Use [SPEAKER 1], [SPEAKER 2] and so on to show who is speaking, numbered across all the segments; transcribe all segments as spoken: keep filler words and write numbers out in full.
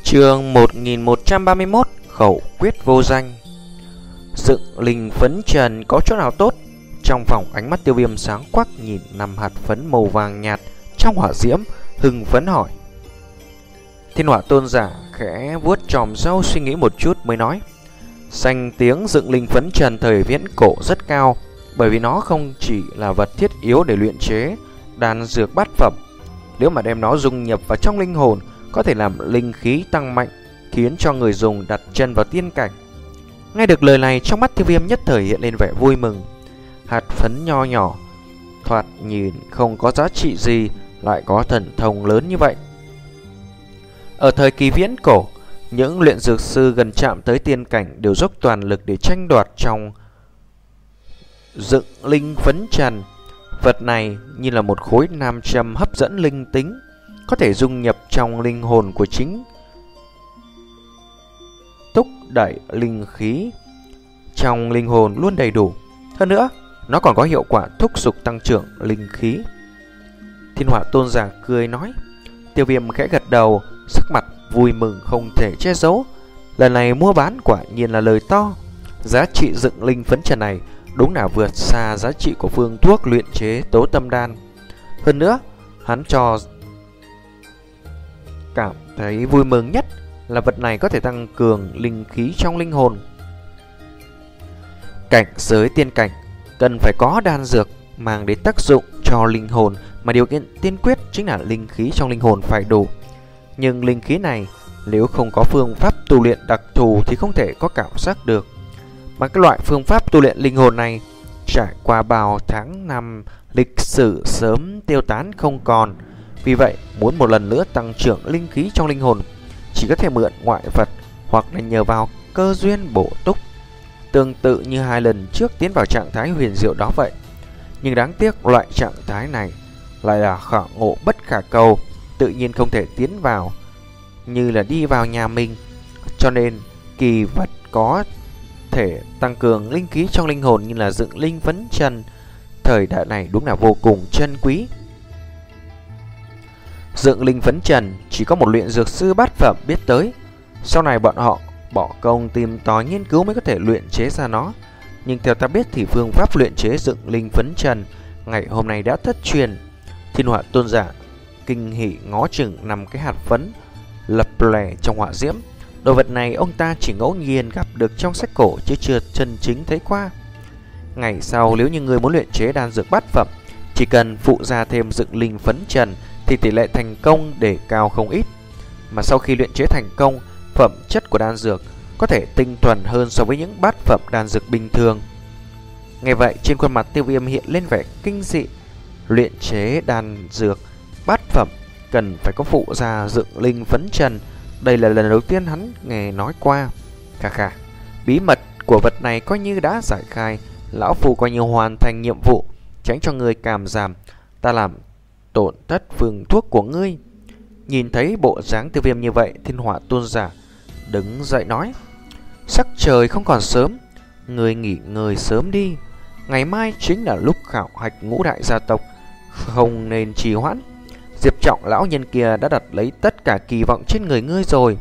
[SPEAKER 1] Chương một nghìn một trăm ba mươi mốt. Khẩu quyết vô danh. Dựng linh phấn trần có chỗ nào tốt? Trong phòng ánh mắt Tiêu Viêm sáng quắc nhìn năm hạt phấn màu vàng nhạt trong hỏa diễm, hưng phấn hỏi. Thiên Hỏa Tôn giả khẽ vuốt chòm râu suy nghĩ một chút mới nói. Danh tiếng dựng linh phấn trần thời viễn cổ rất cao, bởi vì nó không chỉ là vật thiết yếu để luyện chế đan dược bát phẩm. Nếu mà đem nó dung nhập vào trong linh hồn, có thể làm linh khí tăng mạnh, khiến cho người dùng đặt chân vào tiên cảnh. Nghe được lời này, trong mắt Tiêu Viêm nhất thời hiện lên vẻ vui mừng. Hạt phấn nho nhỏ, thoạt nhìn không có giá trị gì, lại có thần thông lớn như vậy. Ở thời kỳ viễn cổ, những luyện dược sư gần chạm tới tiên cảnh đều dốc toàn lực để tranh đoạt trong dựng linh phấn trần. Vật này như là một khối nam châm hấp dẫn linh tính, có thể dung nhập trong linh hồn của chính, thúc đẩy linh khí trong linh hồn luôn đầy đủ. Hơn nữa, nó còn có hiệu quả thúc giục tăng trưởng linh khí. Thiên Hỏa Tôn giả cười nói. Tiêu Viêm khẽ gật đầu, sắc mặt vui mừng không thể che giấu. Lần này mua bán quả nhiên là lời to. Giá trị dựng linh phấn trần này đúng là vượt xa giá trị của phương thuốc luyện chế tố tâm đan. Hơn nữa, hắn cho cảm thấy vui mừng nhất là vật này có thể tăng cường linh khí trong linh hồn. Cảnh giới tiên cảnh cần phải có đan dược mang đến tác dụng cho linh hồn, mà điều kiện tiên quyết chính là linh khí trong linh hồn phải đủ. Nhưng linh khí này nếu không có phương pháp tu luyện đặc thù thì không thể có cảm giác được. Mà cái loại phương pháp tu luyện linh hồn này trải qua bao tháng năm lịch sử sớm tiêu tán không còn. Vì vậy, muốn một lần nữa tăng trưởng linh khí trong linh hồn, chỉ có thể mượn ngoại vật hoặc là nhờ vào cơ duyên bổ túc, tương tự như hai lần trước tiến vào trạng thái huyền diệu đó vậy. Nhưng đáng tiếc loại trạng thái này lại là khả ngộ bất khả cầu, tự nhiên không thể tiến vào, như là đi vào nhà mình. Cho nên kỳ vật có thể tăng cường linh khí trong linh hồn như là dựng linh phấn trần thời đại này đúng là vô cùng chân quý. Dựng linh phấn trần chỉ có một luyện dược sư bát phẩm biết tới. Sau này bọn họ bỏ công tìm tòi nghiên cứu mới có thể luyện chế ra nó. Nhưng theo ta biết thì phương pháp luyện chế dựng linh phấn trần ngày hôm nay đã thất truyền. Thiên Hỏa Tôn giả kinh hỉ ngó chừng năm cái hạt phấn lập lè trong hỏa diễm. Đồ vật này ông ta chỉ ngẫu nhiên gặp được trong sách cổ chứ chưa chân chính thấy qua. Ngày sau nếu như người muốn luyện chế đan dược bát phẩm, chỉ cần phụ ra thêm dựng linh phấn trần thì tỷ lệ thành công để cao không ít. Mà sau khi luyện chế thành công, phẩm chất của đan dược có thể tinh thuần hơn so với những bát phẩm đan dược bình thường. Nghe vậy, trên khuôn mặt Tiêu Viêm hiện lên vẻ kinh dị. Luyện chế đan dược bát phẩm cần phải có phụ gia dựng linh phấn trần. Đây là lần đầu tiên hắn nghe nói qua. Khà khà, bí mật của vật này coi như đã giải khai. Lão Phu coi như hoàn thành nhiệm vụ, tránh cho người cảm giảm ta làm tổn thất phương thuốc của ngươi. Nhìn thấy bộ dáng Tiêu Viêm như vậy, Thiên Hỏa Tôn giả đứng dậy nói. Sắc trời không còn sớm, ngươi nghỉ ngơi sớm đi. Ngày mai chính là lúc khảo hạch ngũ đại gia tộc, không nên trì hoãn. Diệp Trọng lão nhân kia đã đặt lấy tất cả kỳ vọng trên người ngươi rồi.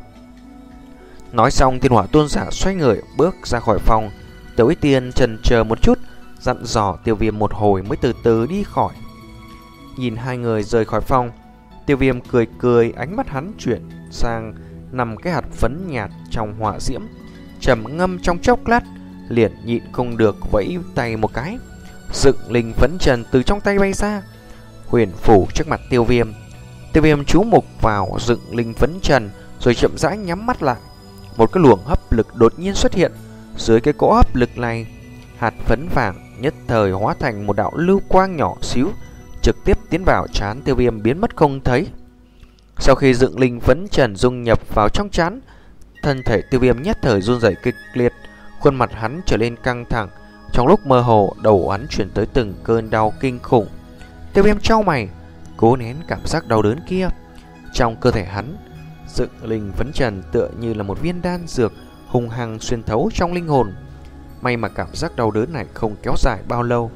[SPEAKER 1] Nói xong, Thiên Hỏa Tôn giả xoay người bước ra khỏi phòng. Tiểu Y Tiên chần chờ một chút, dặn dò Tiêu Viêm một hồi mới từ từ đi khỏi. Nhìn hai người rời khỏi phòng, Tiêu Viêm cười cười, ánh mắt hắn chuyển sang nằm cái hạt phấn nhạt trong hỏa diễm, trầm ngâm trong chốc lát, liền nhịn không được vẫy tay một cái. Dựng linh phấn trần từ trong tay bay ra, huyền phủ trước mặt Tiêu Viêm. Tiêu Viêm chú mục vào dựng linh phấn trần rồi chậm rãi nhắm mắt lại. Một cái luồng hấp lực đột nhiên xuất hiện. Dưới cái cỗ hấp lực này, hạt phấn vàng nhất thời hóa thành một đạo lưu quang nhỏ xíu, trực tiếp tiến vào trán Tiêu Viêm biến mất không thấy. Sau khi dựng linh phấn trần dung nhập vào trong trán, thân thể Tiêu Viêm nhất thời run rẩy kịch liệt, khuôn mặt hắn trở nên căng thẳng. Trong lúc mơ hồ, đầu hắn chuyển tới từng cơn đau kinh khủng. Tiêu Viêm chau mày, cố nén cảm giác đau đớn kia. Trong cơ thể hắn, dựng linh phấn trần tựa như là một viên đan dược hung hăng xuyên thấu trong linh hồn. May mà cảm giác đau đớn này không kéo dài bao lâu.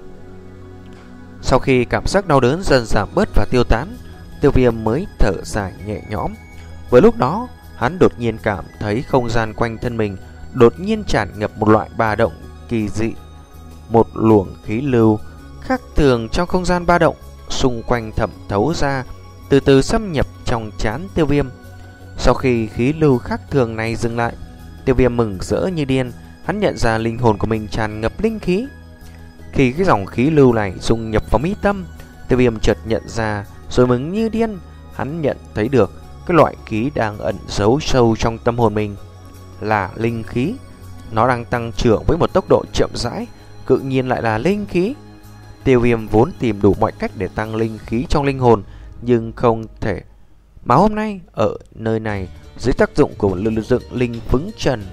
[SPEAKER 1] Sau khi cảm giác đau đớn dần giảm bớt và tiêu tán, Tiêu Viêm mới thở dài nhẹ nhõm. Với lúc đó, hắn đột nhiên cảm thấy không gian quanh thân mình đột nhiên tràn ngập một loại ba động kỳ dị. Một luồng khí lưu khác thường trong không gian ba động xung quanh thẩm thấu ra, từ từ xâm nhập trong trán Tiêu Viêm. Sau khi khí lưu khác thường này dừng lại, Tiêu Viêm mừng rỡ như điên. Hắn nhận ra linh hồn của mình tràn ngập linh khí. Khi cái dòng khí lưu này dung nhập vào mi tâm, Tiêu Viêm chợt nhận ra rồi mừng như điên. Hắn nhận thấy được cái loại khí đang ẩn giấu sâu trong tâm hồn mình là linh khí. Nó đang tăng trưởng với một tốc độ chậm rãi, tự nhiên lại là linh khí. Tiêu Viêm vốn tìm đủ mọi cách để tăng linh khí trong linh hồn, nhưng không thể. Mà hôm nay ở nơi này, dưới tác dụng của lực dựng linh phấn trần,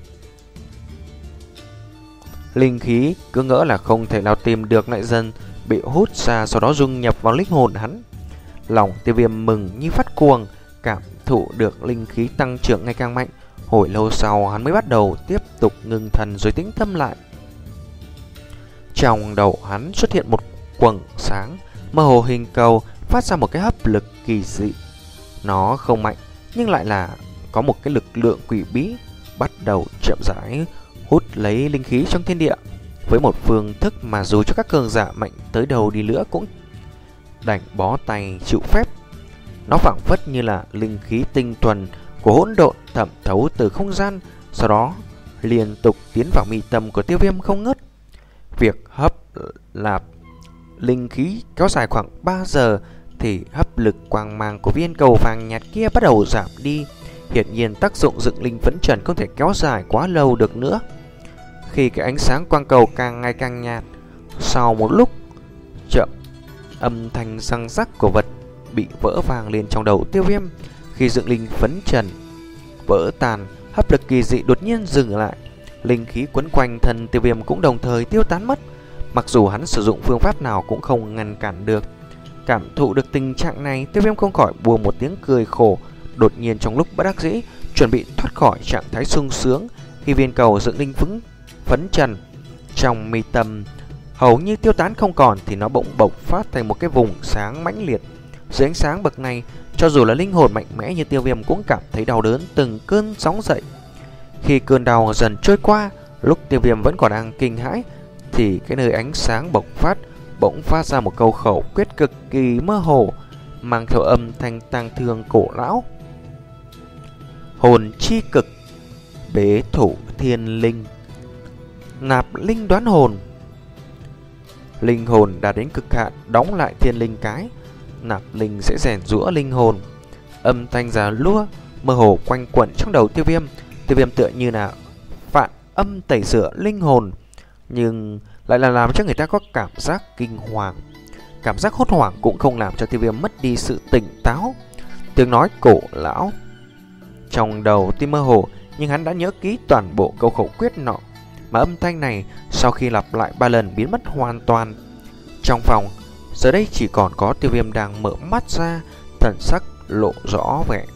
[SPEAKER 1] linh khí cứ ngỡ là không thể nào tìm được, lại dần bị hút ra, sau đó dung nhập vào linh hồn hắn. Lòng Tiêu Viêm mừng như phát cuồng, cảm thụ được linh khí tăng trưởng ngày càng mạnh. Hồi lâu sau hắn mới bắt đầu tiếp tục ngưng thần rồi tĩnh tâm lại. Trong đầu hắn xuất hiện một quầng sáng mơ hồ hình cầu, phát ra một cái hấp lực kỳ dị. Nó không mạnh nhưng lại là có một cái lực lượng quỷ bí, bắt đầu chậm rãi hút lấy linh khí trong thiên địa, với một phương thức mà dù cho các cường giả mạnh tới đâu đi nữa cũng đành bó tay chịu phép. Nó phảng phất như là linh khí tinh thuần của hỗn độn thẩm thấu từ không gian, sau đó liên tục tiến vào mi tâm của Tiêu Viêm không ngớt. Việc hấp lạp linh khí kéo dài khoảng ba giờ thì hấp lực quang mang của viên cầu vàng nhạt kia bắt đầu giảm đi. Hiển nhiên tác dụng dựng linh phấn trần không thể kéo dài quá lâu được nữa. Khi cái ánh sáng quang cầu càng ngày càng nhạt, sau một lúc chậm, âm thanh răng rắc của vật bị vỡ vang lên trong đầu Tiêu Viêm. Khi dựng linh phấn trần vỡ tàn, hấp lực kỳ dị đột nhiên dừng lại. Linh khí quấn quanh thân Tiêu Viêm cũng đồng thời tiêu tán mất. Mặc dù hắn sử dụng phương pháp nào cũng không ngăn cản được. Cảm thụ được tình trạng này, Tiêu Viêm không khỏi buông một tiếng cười khổ. Đột nhiên trong lúc bất đắc dĩ, chuẩn bị thoát khỏi trạng thái sung sướng, khi viên cầu dựng linh phấn phấn trần trong mi tâm hầu như tiêu tán không còn, thì nó bỗng bộc phát thành một cái vùng sáng mãnh liệt. Dưới ánh sáng bậc này, cho dù là linh hồn mạnh mẽ như Tiêu Viêm cũng cảm thấy đau đớn từng cơn sóng dậy. Khi cơn đau dần trôi qua, lúc Tiêu Viêm vẫn còn đang kinh hãi, thì cái nơi ánh sáng bộc phát bỗng phát ra một câu khẩu quyết cực kỳ mơ hồ, mang theo âm thanh tang thương cổ lão: hồn chi cực, bế thủ thiên linh, nạp linh đoán hồn. Linh hồn đạt đến cực hạn, đóng lại thiên linh cái, nạp linh sẽ rèn giũa linh hồn. Âm thanh già lúa mơ hồ quanh quẩn trong đầu Tiêu Viêm. Tiêu Viêm tựa như là phản âm tẩy rửa linh hồn, nhưng lại là làm cho người ta có cảm giác kinh hoàng. Cảm giác hốt hoảng cũng không làm cho Tiêu Viêm mất đi sự tỉnh táo. Tiếng nói cổ lão trong đầu tuy mơ hồ, nhưng hắn đã nhớ kỹ toàn bộ câu khẩu quyết nọ, mà âm thanh này sau khi lặp lại ba lần biến mất hoàn toàn. Trong phòng giờ đây chỉ còn có Tiêu Viêm đang mở mắt ra, thần sắc lộ rõ vẻ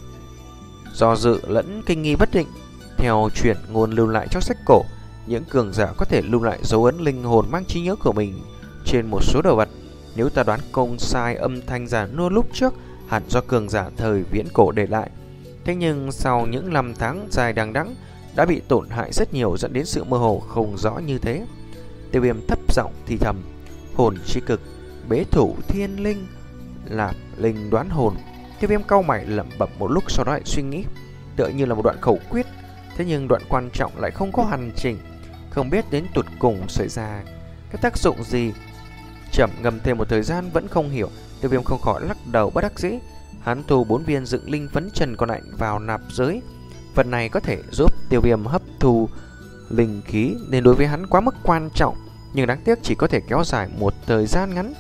[SPEAKER 1] do dự lẫn kinh nghi bất định. Theo truyền ngôn lưu lại trong sách cổ, những cường giả có thể lưu lại dấu ấn linh hồn mang trí nhớ của mình trên một số đồ vật. Nếu ta đoán không sai, âm thanh giả nua lúc trước hẳn do cường giả thời viễn cổ để lại. Thế nhưng sau những năm tháng dài đằng đẵng đã bị tổn hại rất nhiều, dẫn đến sự mơ hồ không rõ như thế. Tiêu Viêm thấp giọng thì thầm: hồn chi cực, bế thủ thiên linh, nạp linh đoán hồn. Tiêu Viêm cau mày lẩm bẩm một lúc, sau đó lại suy nghĩ, tựa như là một đoạn khẩu quyết, thế nhưng đoạn quan trọng lại không có hoàn chỉnh, không biết đến tụt cùng xảy ra cái tác dụng gì. Chậm ngâm thêm một thời gian vẫn không hiểu, Tiêu Viêm không khỏi lắc đầu bất đắc dĩ. Hắn thu bốn viên dựng linh phấn trần còn lại vào nạp giới. Vật này có thể giúp Tiêu Viêm hấp thu linh khí, nên đối với hắn quá mức quan trọng, nhưng đáng tiếc chỉ có thể kéo dài một thời gian ngắn,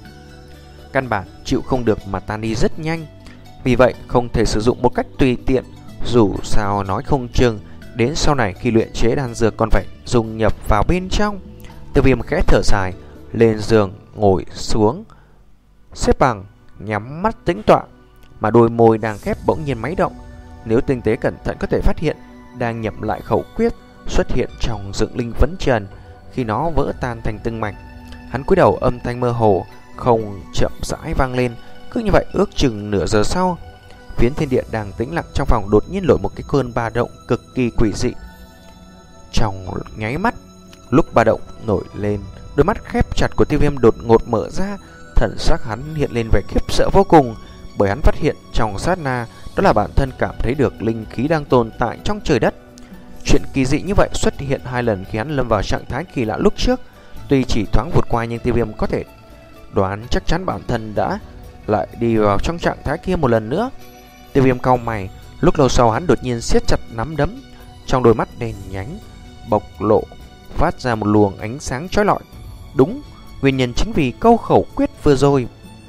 [SPEAKER 1] căn bản chịu không được mà tan đi rất nhanh. Vì vậy không thể sử dụng một cách tùy tiện. Dù sao nói không chừng đến sau này khi luyện chế đan dược còn phải dung nhập vào bên trong. Tiêu Viêm khẽ thở dài, lên giường ngồi xuống xếp bằng, nhắm mắt tĩnh tọa, mà đôi môi đang khép bỗng nhiên máy động. Nếu tinh tế cẩn thận có thể phát hiện đang nhẩm lại khẩu quyết xuất hiện trong dựng linh phấn trần. Khi nó vỡ tan thành từng mảnh, hắn cúi đầu, âm thanh mơ hồ không chậm rãi vang lên. Cứ như vậy ước chừng nửa giờ sau, Phiến thiên địa đang tĩnh lặng trong phòng đột nhiên nổi một cái cơn ba động cực kỳ quỷ dị. Trong nháy mắt, lúc ba động nổi lên, đôi mắt khép chặt của Tiêu Viêm đột ngột mở ra, thần sắc hắn hiện lên vẻ khiếp sợ vô cùng, bởi hắn phát hiện trong sát na đó là bản thân cảm thấy được linh khí đang tồn tại trong trời đất. Chuyện kỳ dị như vậy xuất hiện hai lần khi hắn lâm vào trạng thái kỳ lạ lúc trước. Tuy chỉ thoáng vụt qua nhưng Tiêu Viêm có thể đoán chắc chắn bản thân đã lại đi vào trong trạng thái kia một lần nữa. Tiêu Viêm cau mày, lúc lâu sau hắn đột nhiên siết chặt nắm đấm, trong đôi mắt đen nhánh bộc lộ phát ra một luồng ánh sáng chói lọi. Đúng, nguyên nhân chính vì câu khẩu quyết vừa rồi.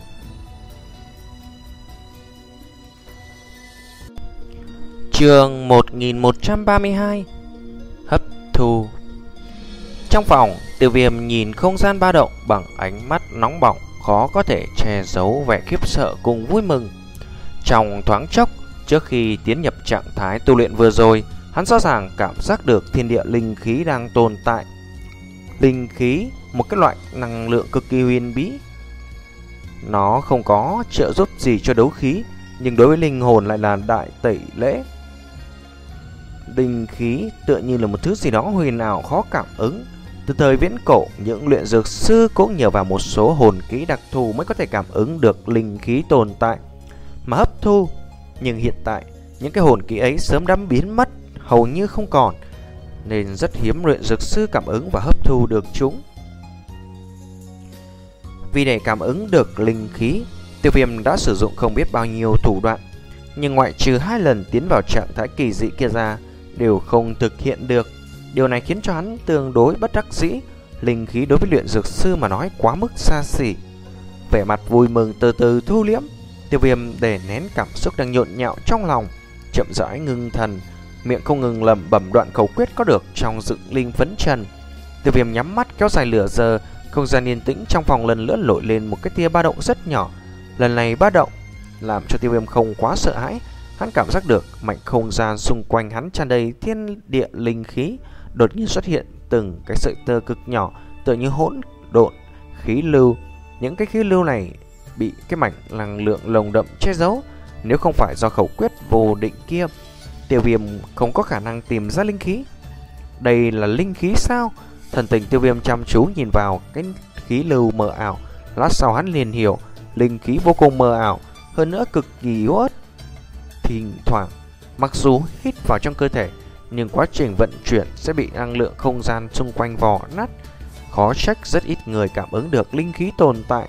[SPEAKER 1] Chương một nghìn một trăm ba mươi hai. Hấp thu. Trong phòng, Tiêu Viêm nhìn không gian ba động bằng ánh mắt nóng bỏng, khó có thể che giấu vẻ khiếp sợ cùng vui mừng. Trong thoáng chốc, trước khi tiến nhập trạng thái tu luyện vừa rồi, hắn rõ ràng cảm giác được thiên địa linh khí đang tồn tại. Linh khí, một cái loại năng lượng cực kỳ huyền bí. Nó không có trợ giúp gì cho đấu khí, nhưng đối với linh hồn lại là đại tẩy lễ. Linh khí tựa như là một thứ gì đó huyền ảo khó cảm ứng. Từ thời viễn cổ, những luyện dược sư cũng nhờ vào một số hồn kỹ đặc thù mới có thể cảm ứng được linh khí tồn tại mà hấp thu. Nhưng hiện tại, những cái hồn kỹ ấy sớm đã biến mất, hầu như không còn, nên rất hiếm luyện dược sư cảm ứng và hấp thu được chúng. Vì để cảm ứng được linh khí, Tiêu Viêm đã sử dụng không biết bao nhiêu thủ đoạn, nhưng ngoại trừ hai lần tiến vào trạng thái kỳ dị kia ra, đều không thực hiện được. Điều này khiến cho hắn tương đối bất đắc dĩ. Linh khí đối với luyện dược sư mà nói quá mức xa xỉ. Vẻ mặt vui mừng từ từ thu liễm, Tiêu Viêm đè nén cảm xúc đang nhộn nhạo trong lòng, chậm rãi ngưng thần, miệng không ngừng lẩm bẩm đoạn khẩu quyết có được trong dựng linh phấn trần. Tiêu Viêm nhắm mắt kéo dài lửa giờ, không gian yên tĩnh trong phòng lần nữa nổi lên một cái tia ba động rất nhỏ. Lần này ba động làm cho Tiêu Viêm không quá sợ hãi. Hắn cảm giác được mảnh không gian xung quanh hắn tràn đầy thiên địa linh khí. Đột nhiên xuất hiện từng cái sợi tơ cực nhỏ, tựa như hỗn độn khí lưu. Những cái khí lưu này bị cái mảnh năng lượng lồng đậm che giấu. Nếu không phải do khẩu quyết vô định kia, Tiêu Viêm không có khả năng tìm ra linh khí. Đây là linh khí sao? Thần tình Tiêu Viêm chăm chú nhìn vào cái khí lưu mờ ảo. Lát sau hắn liền hiểu, linh khí vô cùng mờ ảo, hơn nữa cực kỳ yếu ớt. Thỉnh thoảng, mặc dù hít vào trong cơ thể, nhưng quá trình vận chuyển sẽ bị năng lượng không gian xung quanh vò nát. Khó trách rất ít người cảm ứng được linh khí tồn tại.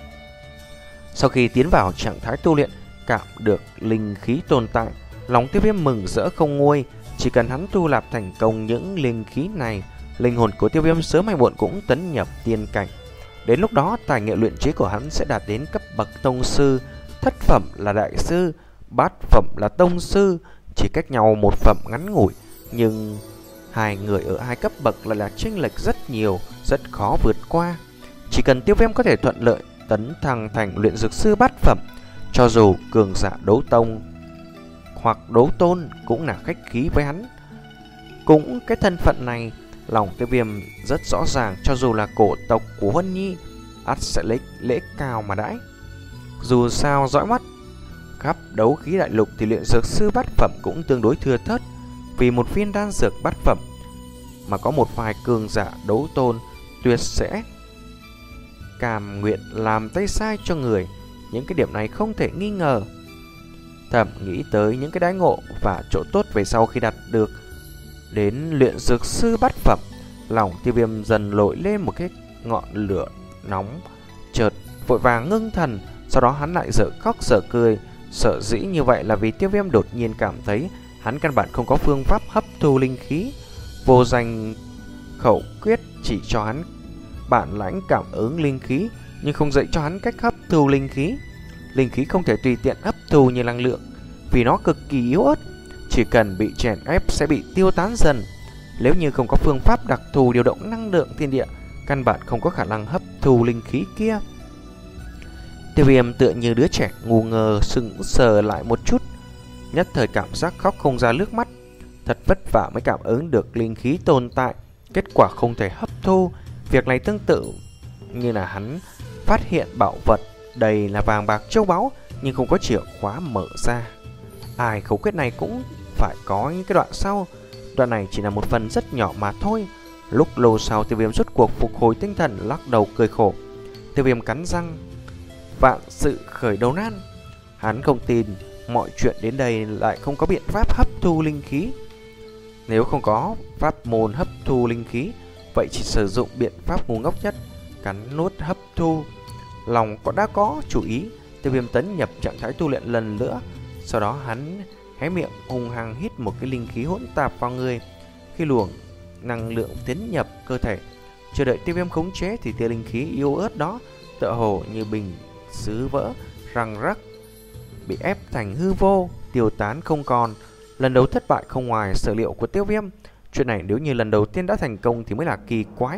[SPEAKER 1] Sau khi tiến vào trạng thái tu luyện, cảm được linh khí tồn tại, lòng Tiêu Viêm mừng rỡ không nguôi. Chỉ cần hắn tu nạp thành công những linh khí này, linh hồn của Tiêu Viêm sớm hay muộn cũng tấn nhập tiên cảnh. Đến lúc đó, tài nghệ luyện chế của hắn sẽ đạt đến cấp bậc tông sư, thất phẩm là đại sư, bát phẩm là tông sư, chỉ cách nhau một phẩm ngắn ngủi. Nhưng hai người ở hai cấp bậc lại là chênh lệch rất nhiều, rất khó vượt qua. Chỉ cần Tiêu Viêm có thể thuận lợi tấn thăng thành luyện dược sư bát phẩm, cho dù cường giả đấu tông hoặc đấu tôn cũng là khách khí với hắn. Cũng cái thân phận này, lòng Tiêu Viêm rất rõ ràng, cho dù là cổ tộc của Huân Nhi, ắt sẽ lấy lễ cao mà đãi. Dù sao dõi mắt khắp đấu khí đại lục thì luyện dược sư bát phẩm cũng tương đối thưa thớt. Vì một viên đan dược bát phẩm mà có một vài cường giả đấu tôn tuyệt sẽ cam nguyện làm tay sai cho người. Những cái điểm này không thể nghi ngờ. Thầm nghĩ tới những cái đãi ngộ và chỗ tốt về sau khi đạt được đến luyện dược sư bát phẩm, lòng Tiêu Viêm dần nổi lên một cái ngọn lửa nóng. Chợt vội vàng ngưng thần, sau đó hắn lại dở khóc dở cười. Sợ dĩ như vậy là vì Tiêu Viêm đột nhiên cảm thấy hắn căn bản không có phương pháp hấp thu linh khí. Vô danh khẩu quyết chỉ cho hắn bản lãnh cảm ứng linh khí, nhưng không dạy cho hắn cách hấp thu linh khí. Linh khí không thể tùy tiện hấp thu như năng lượng, vì nó cực kỳ yếu ớt, chỉ cần bị chèn ép sẽ bị tiêu tán dần. Nếu như không có phương pháp đặc thù điều động năng lượng thiên địa, căn bản không có khả năng hấp thu linh khí kia. Tiêu Viêm tựa như đứa trẻ ngu ngơ sững sờ lại một chút, nhất thời cảm giác khóc không ra nước mắt. Thật vất vả mới cảm ứng được linh khí tồn tại, kết quả không thể hấp thu. Việc này tương tự như là hắn phát hiện bảo vật đầy là vàng bạc châu báu, nhưng không có chìa khóa mở ra. Ai khẩu quyết này cũng phải có những cái đoạn sau. Đoạn này chỉ là một phần rất nhỏ mà thôi. Lúc lâu sau, Tiêu Viêm rốt cuộc phục hồi tinh thần, lắc đầu cười khổ. Tiêu Viêm cắn răng, vạn sự khởi đầu nan. Hắn không tin mọi chuyện đến đây lại không có biện pháp hấp thu linh khí. Nếu không có pháp môn hấp thu linh khí, vậy chỉ sử dụng biện pháp ngu ngốc nhất, cắn nuốt hấp thu. Lòng có đã có chủ ý, Tiêu Viêm tấn nhập trạng thái tu luyện lần nữa. Sau đó hắn hé miệng hung hăng hít một cái linh khí hỗn tạp vào người. Khi luồng năng lượng tiến nhập cơ thể, chờ đợi Tiêu Viêm khống chế thì tia linh khí yếu ớt đó tựa hồ như bình sứ vỡ, răng rắc, bị ép thành hư vô, tiêu tán không còn. Lần đầu thất bại không ngoài sở liệu của Tiêu Viêm. Chuyện này nếu như lần đầu tiên đã thành công thì mới là kỳ quái.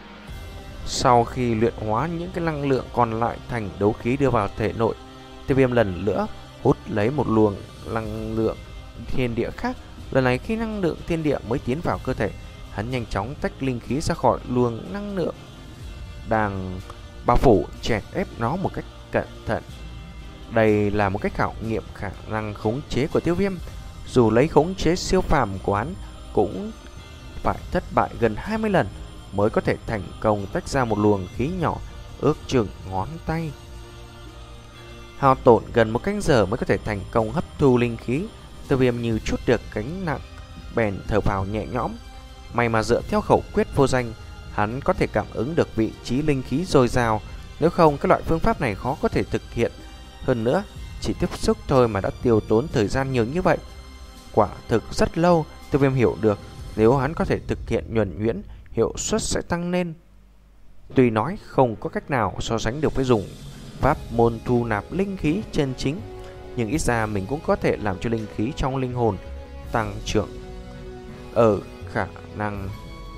[SPEAKER 1] Sau khi luyện hóa những cái năng lượng còn lại thành đấu khí đưa vào thể nội, Tiêu Viêm lần nữa hút lấy một luồng năng lượng thiên địa khác. Lần này khi năng lượng thiên địa mới tiến vào cơ thể, hắn nhanh chóng tách linh khí ra khỏi luồng năng lượng đang bao phủ, chèn ép nó một cách cẩn thận. Đây là một cách khảo nghiệm khả năng khống chế của Tiêu Viêm. Dù lấy khống chế siêu phàm của hắn cũng phải thất bại gần hai mươi lần mới có thể thành công tách ra một luồng khí nhỏ ước chừng ngón tay. Hao tổn gần một canh giờ mới có thể thành công hấp thu linh khí. Tiêu Viêm như chút được gánh nặng, bèn thở phào nhẹ nhõm. May mà dựa theo khẩu quyết vô danh, hắn có thể cảm ứng được vị trí linh khí dồi dào. Nếu không, cái loại phương pháp này khó có thể thực hiện. Hơn nữa, chỉ tiếp xúc thôi mà đã tiêu tốn thời gian nhiều như vậy. Quả thực rất lâu. Tiêu Viêm hiểu được nếu hắn có thể thực hiện nhuần nhuyễn, hiệu suất sẽ tăng lên. Tuy nói không có cách nào so sánh được với dùng pháp môn thu nạp linh khí chân chính, nhưng ít ra mình cũng có thể làm cho linh khí trong linh hồn tăng trưởng ở khả năng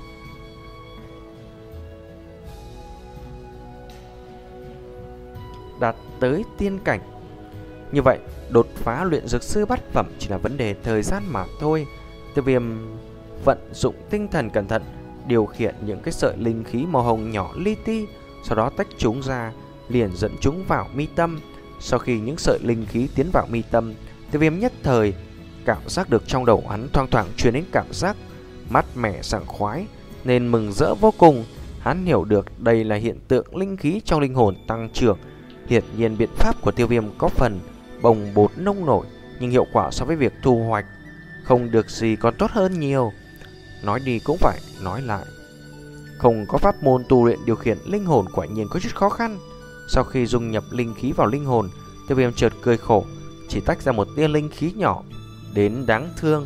[SPEAKER 1] đạt tới tiên cảnh. Như vậy, đột phá luyện dược sư bát phẩm chỉ là vấn đề thời gian mà thôi. Tiêu Viêm vận dụng tinh thần cẩn thận, điều khiển những cái sợi linh khí màu hồng nhỏ li ti, sau đó tách chúng ra, liền dẫn chúng vào mi tâm. Sau khi những sợi linh khí tiến vào mi tâm, Tiêu Viêm nhất thời cảm giác được trong đầu hắn thoang thoảng truyền đến cảm giác mát mẻ sảng khoái, nên mừng rỡ vô cùng. Hắn hiểu được đây là hiện tượng linh khí trong linh hồn tăng trưởng. Hiển nhiên biện pháp của Tiêu Viêm có phần bồng bột nông nổi, nhưng hiệu quả so với việc thu hoạch không được gì còn tốt hơn nhiều. Nói đi cũng phải nói lại, không có pháp môn tu luyện điều khiển linh hồn quả nhiên có chút khó khăn. Sau khi dung nhập linh khí vào linh hồn, Tiêu Viêm chợt cười khổ, chỉ tách ra một tia linh khí nhỏ đến đáng thương.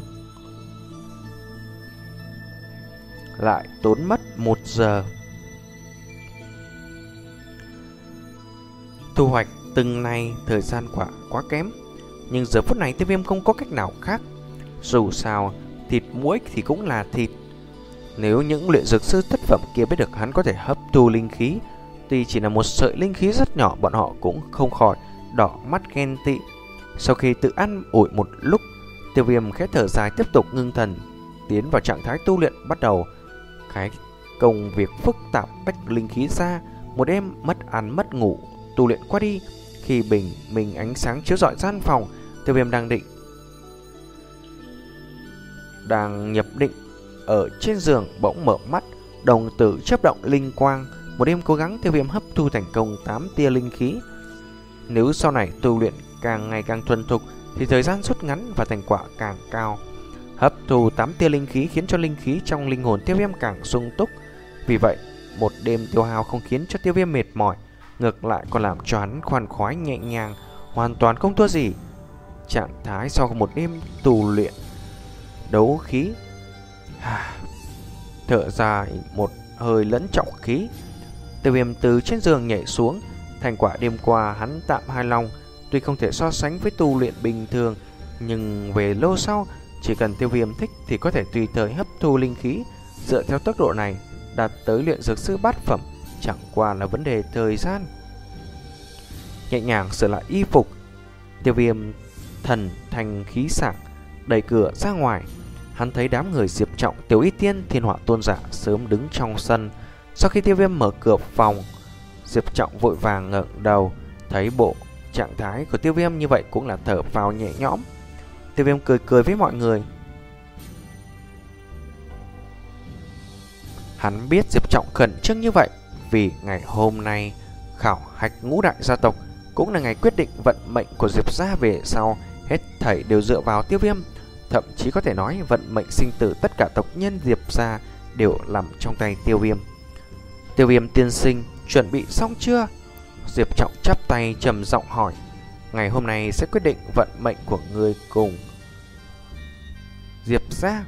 [SPEAKER 1] Lại tốn mất một giờ. Thu hoạch từng này thời gian quả quá kém, nhưng giờ phút này Tiêu Viêm không có cách nào khác. Dù sao, thịt muỗi thì cũng là thịt. Nếu những luyện dược sư thất phẩm kia biết được hắn có thể hấp thu linh khí, tuy chỉ là một sợi linh khí rất nhỏ, bọn họ cũng không khỏi đỏ mắt ghen tị. Sau khi tự ăn ủi một lúc, Tiêu Viêm khẽ thở dài, tiếp tục ngưng thần tiến vào trạng thái tu luyện. Bắt đầu cái công việc phức tạp tách linh khí ra. Một đêm mất ăn mất ngủ tu luyện qua đi, khi bình minh ánh sáng chiếu rọi gian phòng, Tiêu Viêm đang định đang nhập định ở trên giường, bỗng mở mắt, đồng tử chớp động linh quang. Một đêm cố gắng, Tiêu Viêm hấp thu thành công tám tia linh khí. Nếu sau này tu luyện càng ngày càng thuần thục thì thời gian rút ngắn và thành quả càng cao. Hấp thu tám tia linh khí khiến cho linh khí trong linh hồn Tiêu Viêm càng sung túc. Vì vậy, một đêm tiêu hao không khiến cho Tiêu Viêm mệt mỏi, ngược lại còn làm cho hắn khoan khoái nhẹ nhàng, hoàn toàn không thua gì. Trạng thái sau một đêm tu luyện đấu khí. Thở dài một hơi lẫn trọng khí, Tiêu Viêm từ trên giường nhảy xuống. Thành quả đêm qua hắn tạm hài lòng, tuy không thể so sánh với tu luyện bình thường, nhưng về lâu sau, chỉ cần Tiêu Viêm thích thì có thể tùy thời hấp thu linh khí. Dựa theo tốc độ này, đạt tới luyện dược sư bát phẩm chẳng qua là vấn đề thời gian. Nhẹ nhàng sửa lại y phục, Tiêu Viêm thần thành khí sảng đẩy cửa ra ngoài. Hắn thấy đám người Diệp Trọng, Tiểu Y Tiên, Thiên Họa Tôn Giả sớm đứng trong sân. Sau khi Tiêu Viêm mở cửa phòng, Diệp Trọng vội vàng ngẩng đầu, thấy bộ trạng thái của Tiêu Viêm như vậy cũng là thở phào nhẹ nhõm. Tiêu Viêm cười cười với mọi người. Hắn biết Diệp Trọng khẩn trương như vậy vì ngày hôm nay khảo hạch ngũ đại gia tộc cũng là ngày quyết định vận mệnh của Diệp gia về sau. Hết thảy đều dựa vào Tiêu Viêm. Thậm chí có thể nói vận mệnh sinh tử tất cả tộc nhân Diệp gia đều nằm trong tay Tiêu Viêm. Tiêu Viêm tiên sinh, chuẩn bị xong chưa? Diệp Trọng chắp tay trầm giọng hỏi. Ngày hôm nay sẽ quyết định vận mệnh của người cùng Diệp gia.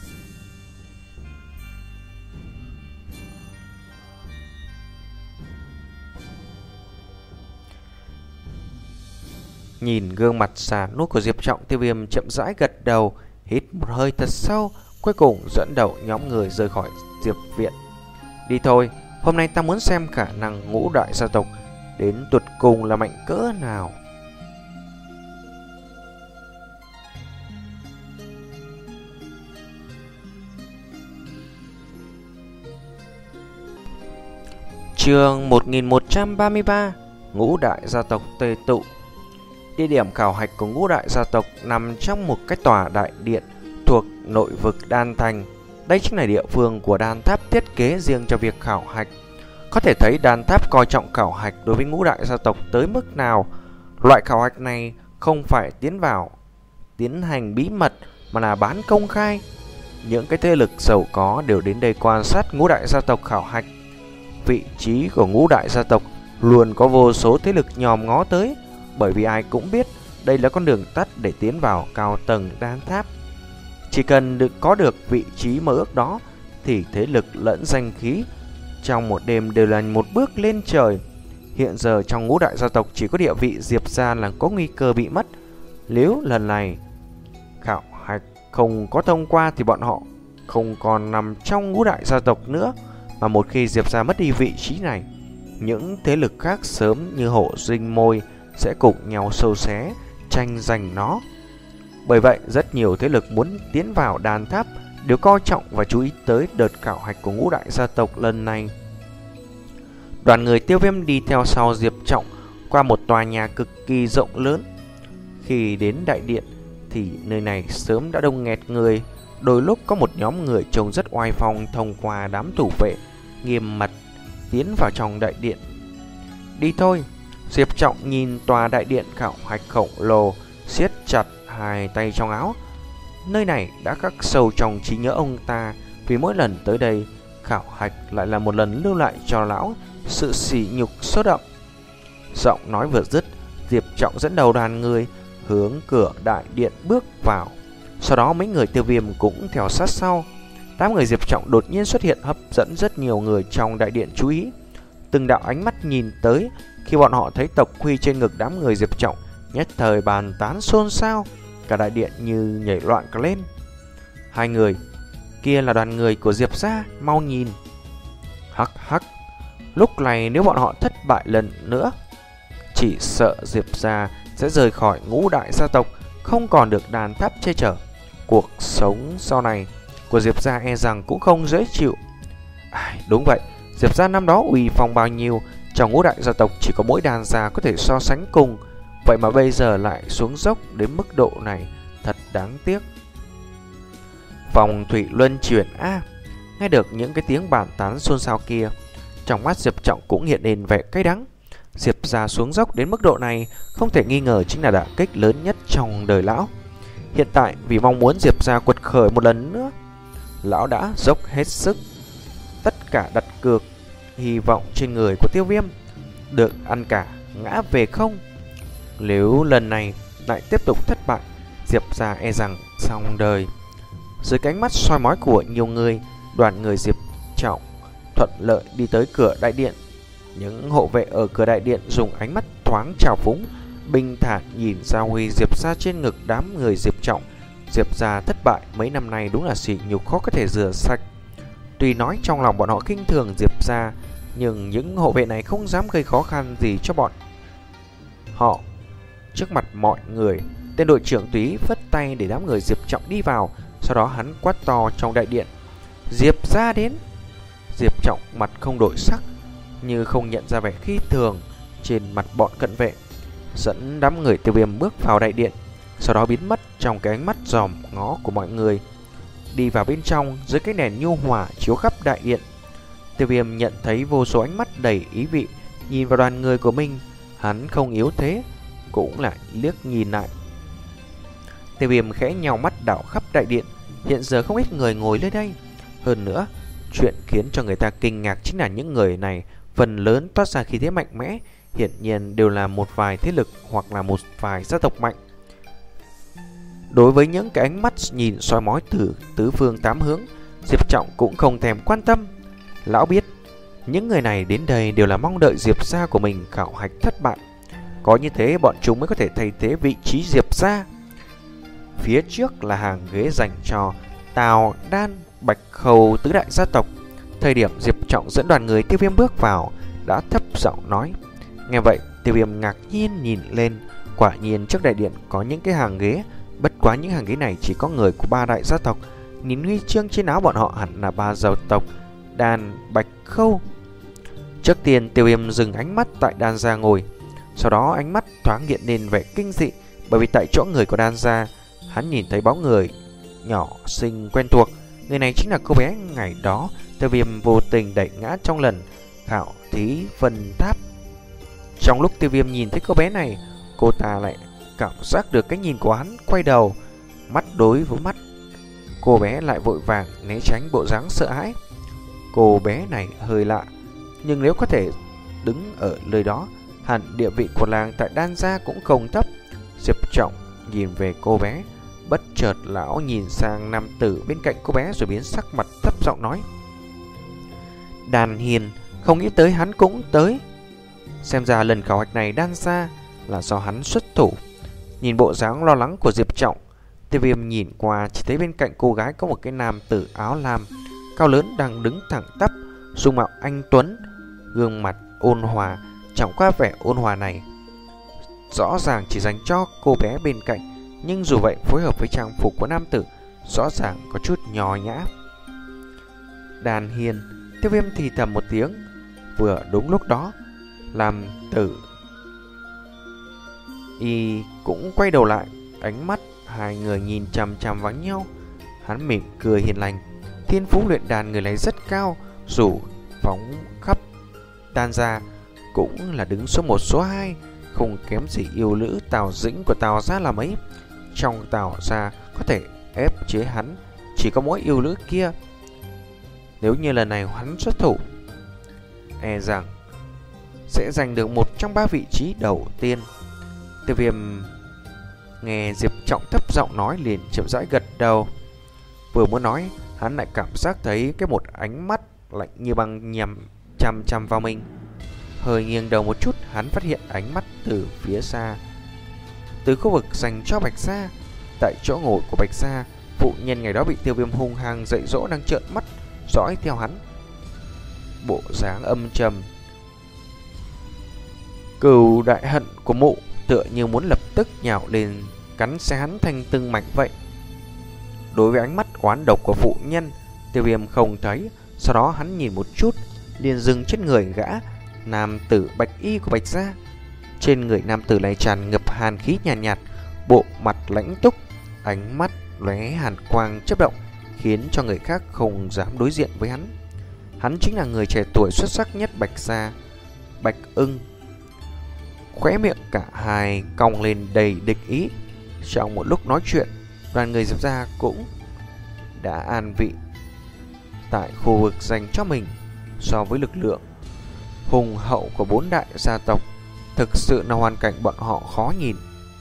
[SPEAKER 1] Nhìn gương mặt già nua của Diệp Trọng, Tiêu Viêm chậm rãi gật đầu, hít một hơi thật sâu, cuối cùng dẫn đầu nhóm người rời khỏi Diệp viện. Đi thôi, hôm nay ta muốn xem khả năng ngũ đại gia tộc đến tuột cùng là mạnh cỡ nào. Chương một nghìn một trăm ba mươi ba, ngũ đại gia tộc tề tụ. Địa điểm khảo hạch của ngũ đại gia tộc nằm trong một cái tòa đại điện thuộc nội vực Đan Thành. Đây chính là địa phương của Đan Tháp thiết kế riêng cho việc khảo hạch. Có thể thấy Đan Tháp coi trọng khảo hạch đối với ngũ đại gia tộc tới mức nào. Loại khảo hạch này không phải tiến vào tiến hành bí mật mà là bán công khai. Những cái thế lực giàu có đều đến đây quan sát ngũ đại gia tộc khảo hạch. Vị trí của ngũ đại gia tộc luôn có vô số thế lực nhòm ngó tới, bởi vì ai cũng biết đây là con đường tắt để tiến vào cao tầng Đan Tháp. Chỉ cần được có được vị trí mơ ước đó thì thế lực lẫn danh khí trong một đêm đều là một bước lên trời. Hiện giờ trong ngũ đại gia tộc chỉ có địa vị Diệp gia là có nguy cơ bị mất. Nếu lần này khảo hạch không có thông qua thì bọn họ không còn nằm trong ngũ đại gia tộc nữa. Mà một khi Diệp gia mất đi vị trí này, những thế lực khác sớm như hổ rình mồi sẽ cùng nhau sâu xé tranh giành nó. Bởi vậy rất nhiều thế lực muốn tiến vào Đan Tháp đều coi trọng và chú ý tới đợt khảo hạch của ngũ đại gia tộc lần này. Đoàn người Tiêu Viêm đi theo sau Diệp Trọng qua một tòa nhà cực kỳ rộng lớn. Khi đến đại điện thì nơi này sớm đã đông nghẹt người. Đôi lúc có một nhóm người trông rất oai phong thông qua đám thủ vệ nghiêm mặt tiến vào trong đại điện. Đi thôi. Diệp Trọng nhìn tòa đại điện khảo hạch khổng lồ, siết chặt hai tay trong áo. Nơi này đã khắc sâu trong trí nhớ ông ta, vì mỗi lần tới đây khảo hạch lại là một lần lưu lại cho lão sự sỉ nhục sâu đậm. Giọng nói vừa dứt, Diệp Trọng dẫn đầu đoàn người hướng cửa đại điện bước vào. Sau đó mấy người Tiêu Viêm cũng theo sát sau. Đám người Diệp Trọng đột nhiên xuất hiện hấp dẫn rất nhiều người trong đại điện chú ý. Từng đạo ánh mắt nhìn tới. Khi bọn họ thấy tộc quy trên ngực đám người Diệp Trọng, nhất thời bàn tán xôn xao, cả đại điện như nhảy loạn cả lên. Hai người kia là đoàn người của Diệp gia, mau nhìn. Hắc hắc, lúc này nếu bọn họ thất bại lần nữa, chỉ sợ Diệp gia sẽ rời khỏi ngũ đại gia tộc, không còn được Đan Tháp che chở. Cuộc sống sau này của Diệp gia e rằng cũng không dễ chịu. À, đúng vậy, Diệp gia năm đó uy phong bao nhiêu, trong ngũ đại gia tộc chỉ có mỗi Đan gia có thể so sánh cùng. Vậy mà bây giờ lại xuống dốc đến mức độ này, thật đáng tiếc. Vòng thủy luân chuyển a. À, nghe được những cái tiếng bàn tán xôn xao kia, trong mắt Diệp Trọng cũng hiện lên vẻ cay đắng. Diệp gia xuống dốc đến mức độ này không thể nghi ngờ chính là đả kích lớn nhất trong đời lão. Hiện tại vì mong muốn Diệp gia quật khởi một lần nữa, lão đã dốc hết sức, tất cả đặt cược hy vọng trên người của Tiêu Viêm, được ăn cả ngã về không. Nếu lần này lại tiếp tục thất bại, Diệp gia e rằng xong đời. Dưới cái ánh mắt soi mói của nhiều người, đoàn người Diệp Trọng thuận lợi đi tới cửa đại điện. Những hộ vệ ở cửa đại điện dùng ánh mắt thoáng trào phúng, bình thản nhìn ra huy Diệp gia trên ngực đám người Diệp Trọng. Diệp gia thất bại mấy năm nay đúng là sỉ nhục khó có thể rửa sạch. Tuy nói trong lòng bọn họ khinh thường Diệp gia, nhưng những hộ vệ này không dám gây khó khăn gì cho bọn họ. Trước mặt mọi người, tên đội trưởng túy phất tay để đám người Diệp Trọng đi vào. Sau đó hắn quát to trong đại điện: Diệp gia đến. Diệp Trọng mặt không đổi sắc, như không nhận ra vẻ khi thường trên mặt bọn cận vệ, dẫn đám người Tiêu Viêm bước vào đại điện. sau đó biến mất trong cái ánh mắt dòm ngó của mọi người. Đi vào bên trong, dưới cái đèn nhu hòa chiếu khắp đại điện, Tiêu Viêm nhận thấy vô số ánh mắt đầy ý vị nhìn vào đoàn người của mình. Hắn không yếu thế, cũng lại liếc nhìn lại. Tiêu Viêm khẽ nhào mắt đảo khắp đại điện. Hiện giờ không ít người ngồi nơi đây. Hơn nữa, chuyện khiến cho người ta kinh ngạc chính là những người này phần lớn toát ra khí thế mạnh mẽ, hiển nhiên đều là một vài thế lực hoặc là một vài gia tộc mạnh. Đối với những cái ánh mắt nhìn soi mói từ tứ phương tám hướng, Diệp Trọng cũng không thèm quan tâm. Lão biết những người này đến đây đều là mong đợi Diệp gia của mình khảo hạch thất bại. Có như thế bọn chúng mới có thể thay thế vị trí Diệp gia. Phía trước là hàng ghế dành cho Tào, Đan, Bạch Khâu tứ đại gia tộc. Thời điểm Diệp Trọng dẫn đoàn người, Tiêu Viêm bước vào đã thấp giọng nói. Nghe vậy, Tiêu Viêm ngạc nhiên nhìn lên. Quả nhiên trước đại điện có những cái hàng ghế, bất quá những hàng ghế này chỉ có người của ba đại gia tộc. Nhìn huy chương trên áo bọn họ hẳn là ba gia tộc Đan, Bạch, Khâu. Trước tiên Tiêu Viêm dừng ánh mắt tại Đan gia ngồi, sau đó ánh mắt thoáng hiện lên vẻ kinh dị, bởi vì tại chỗ người của Đan gia, hắn nhìn thấy bóng người nhỏ xinh quen thuộc. Người này chính là cô bé ngày đó Tiêu Viêm vô tình đẩy ngã trong lần khảo thí Vân Tháp. Trong lúc Tiêu Viêm nhìn thấy cô bé này, cô ta lại cảm giác được cái nhìn của hắn, quay đầu mắt đối với mắt. Cô bé lại vội vàng né tránh bộ dáng sợ hãi. Cô bé này hơi lạ, nhưng nếu có thể đứng ở nơi đó, hẳn địa vị của làng tại Đan gia cũng không thấp. Diệp Trọng nhìn về cô bé, bất chợt lão nhìn sang nam tử bên cạnh cô bé rồi biến sắc mặt, thấp giọng nói. Đan Hiền, không nghĩ tới hắn cũng tới. Xem ra lần khảo hạch này Đan gia là do hắn xuất thủ. Nhìn bộ dáng lo lắng của Diệp Trọng, Tiêu Viêm nhìn qua chỉ thấy bên cạnh cô gái có một cái nam tử áo lam cao lớn đang đứng thẳng tắp, dung mạo anh tuấn, gương mặt ôn hòa. Chẳng qua vẻ ôn hòa này rõ ràng chỉ dành cho cô bé bên cạnh, nhưng dù vậy phối hợp với trang phục của nam tử rõ ràng có chút nhò nhã. Đan Hiền, Tiêu Viêm thì thầm một tiếng. Vừa đúng lúc đó, làm tử y cũng quay đầu lại, ánh mắt hai người nhìn chằm chằm vào nhau. Hắn mỉm cười hiền lành. Thiên phú luyện đàn người này rất cao, dù phóng khắp Đan gia cũng là đứng số một số hai, không kém gì yêu nữ Tào Dĩnh của Tào gia là mấy. Trong Tào gia có thể ép chế hắn chỉ có mỗi yêu nữ kia. Nếu như lần này hắn xuất thủ, e rằng sẽ giành được một trong ba vị trí đầu tiên. Tiêu Viêm nghe Diệp Trọng thấp giọng nói liền chậm rãi gật đầu. Vừa muốn nói, hắn lại cảm giác thấy cái một ánh mắt lạnh như băng nhằm chằm chằm vào mình. Hơi nghiêng đầu một chút, hắn phát hiện ánh mắt từ phía xa, từ khu vực dành cho Bạch Gia. Tại chỗ ngồi của Bạch Gia, phụ nhân ngày đó bị Tiêu Viêm hung hăng dạy dỗ đang trợn mắt dõi theo hắn, bộ dáng âm trầm. Cừu đại hận của mụ tựa như muốn lập tức nhào lên cắn xé hắn thành từng mảnh vậy. Đối với ánh mắt oán độc của phụ nhân, Tiêu Viêm không thấy. Sau đó hắn nhìn một chút, liền dừng trên người gã nam tử bạch y của Bạch Gia. Trên người nam tử này tràn ngập hàn khí nhàn nhạt, nhạt, bộ mặt lãnh túc, ánh mắt lóe hàn quang chớp động, khiến cho người khác không dám đối diện với hắn. Hắn chính là người trẻ tuổi xuất sắc nhất Bạch Gia, Bạch Ưng. Khóe miệng cả hai cong lên đầy địch ý. Trong một lúc nói chuyện, đoàn người Diệp gia cũng đã an vị tại khu vực dành cho mình. So với lực lượng hùng hậu của bốn đại gia tộc, thực sự là hoàn cảnh bọn họ khó nhìn.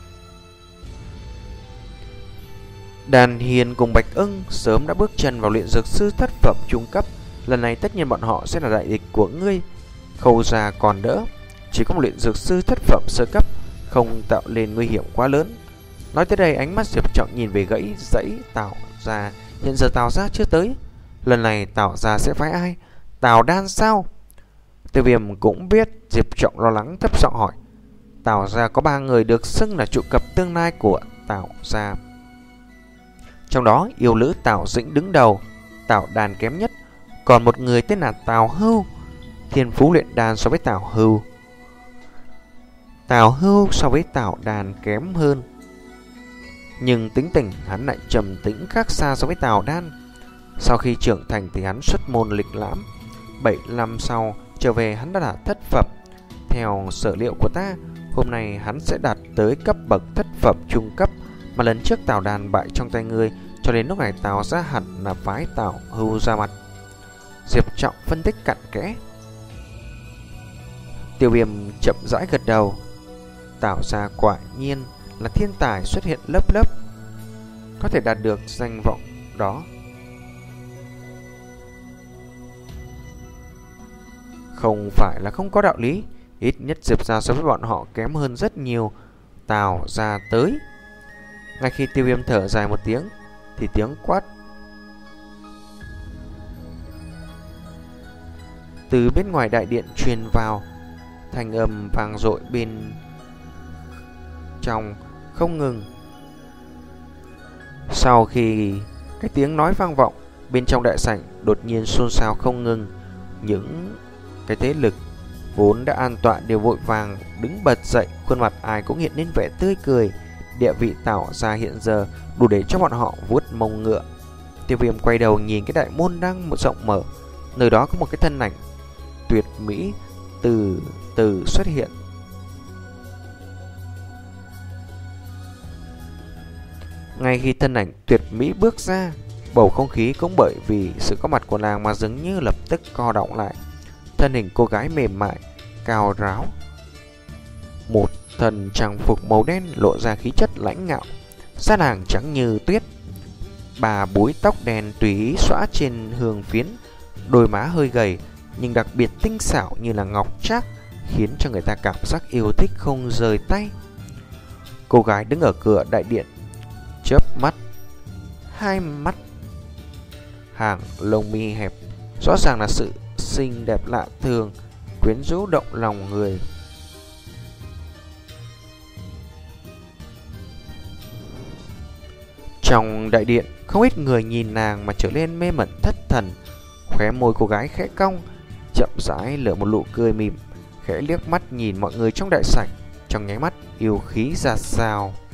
[SPEAKER 1] Đan Hiền cùng Bạch Ưng sớm đã bước chân vào luyện dược sư thất phẩm trung cấp. Lần này tất nhiên bọn họ sẽ là đại địch của ngươi. Khâu gia còn đỡ, chỉ có một luyện dược sư thất phẩm sơ cấp, không tạo lên nguy hiểm quá lớn. Nói tới đây, ánh mắt Diệp Trọng nhìn về gãy dãy Tào gia. Hiện giờ Tào gia chưa tới, lần này Tào gia sẽ phái ai? Tào Đan sao? Tiêu Viêm cũng biết Diệp Trọng lo lắng, thấp giọng hỏi. Tào gia có ba người được xưng là trụ cột tương lai của Tào gia, trong đó yêu nữ Tào Dĩnh đứng đầu, Tào Đan kém nhất, còn một người tên là Tào Hưu. Thiên phú luyện đan so với Tào Hưu, Tào Hưu so với Tào Đan kém hơn. Nhưng tính tình hắn lại trầm tĩnh khác xa so với Tào Đan. Sau khi trưởng thành thì hắn xuất môn lịch lãm. Bảy năm sau trở về hắn đã là thất phẩm. Theo sở liệu của ta, hôm nay hắn sẽ đạt tới cấp bậc thất phẩm trung cấp mà lần trước Tào Đan bại trong tay ngươi. Cho đến lúc này Tào ra hẳn là phái Tào Hưu ra mặt. Diệp Trọng phân tích cặn kẽ. Tiêu Viêm chậm rãi gật đầu. Tào ra quả nhiên là thiên tài xuất hiện lớp lớp, có thể đạt được danh vọng đó. Không phải là không có đạo lý, ít nhất Diệp ra so với bọn họ kém hơn rất nhiều. Tào ra tới. Ngay khi Tiêu Viêm thở dài một tiếng thì tiếng quát từ bên ngoài đại điện truyền vào, thanh âm vang dội bên trong không ngừng. Sau khi cái tiếng nói vang vọng, bên trong đại sảnh đột nhiên xôn xao không ngừng. Những cái thế lực vốn đã an tọa đều vội vàng đứng bật dậy, khuôn mặt ai cũng hiện lên vẻ tươi cười. Địa vị Tào ra hiện giờ đủ để cho bọn họ vuốt mông ngựa. Tiêu Viêm quay đầu nhìn cái đại môn đang rộng mở, nơi đó có một cái thân ảnh tuyệt mỹ từ từ xuất hiện. Ngay khi thân ảnh tuyệt mỹ bước ra, bầu không khí cũng bởi vì sự có mặt của nàng mà dường như lập tức co đọng lại. Thân hình cô gái mềm mại, cao ráo, một thân trang phục màu đen lộ ra khí chất lãnh ngạo. Da nàng trắng như tuyết, bà búi tóc đen tùy ý xõa trên hương phiến, đôi má hơi gầy nhưng đặc biệt tinh xảo như là ngọc trác, khiến cho người ta cảm giác yêu thích không rời tay. Cô gái đứng ở cửa đại điện, chớp mắt, hai mắt hàng lông mi hẹp, rõ ràng là sự xinh đẹp lạ thường, quyến rũ động lòng người. Trong đại điện, không ít người nhìn nàng mà trở nên mê mẩn thất thần. Khóe môi cô gái khẽ cong, chậm rãi lở một nụ cười mỉm, khẽ liếc mắt nhìn mọi người trong đại sảnh, trong nháy mắt yêu khí ra sao.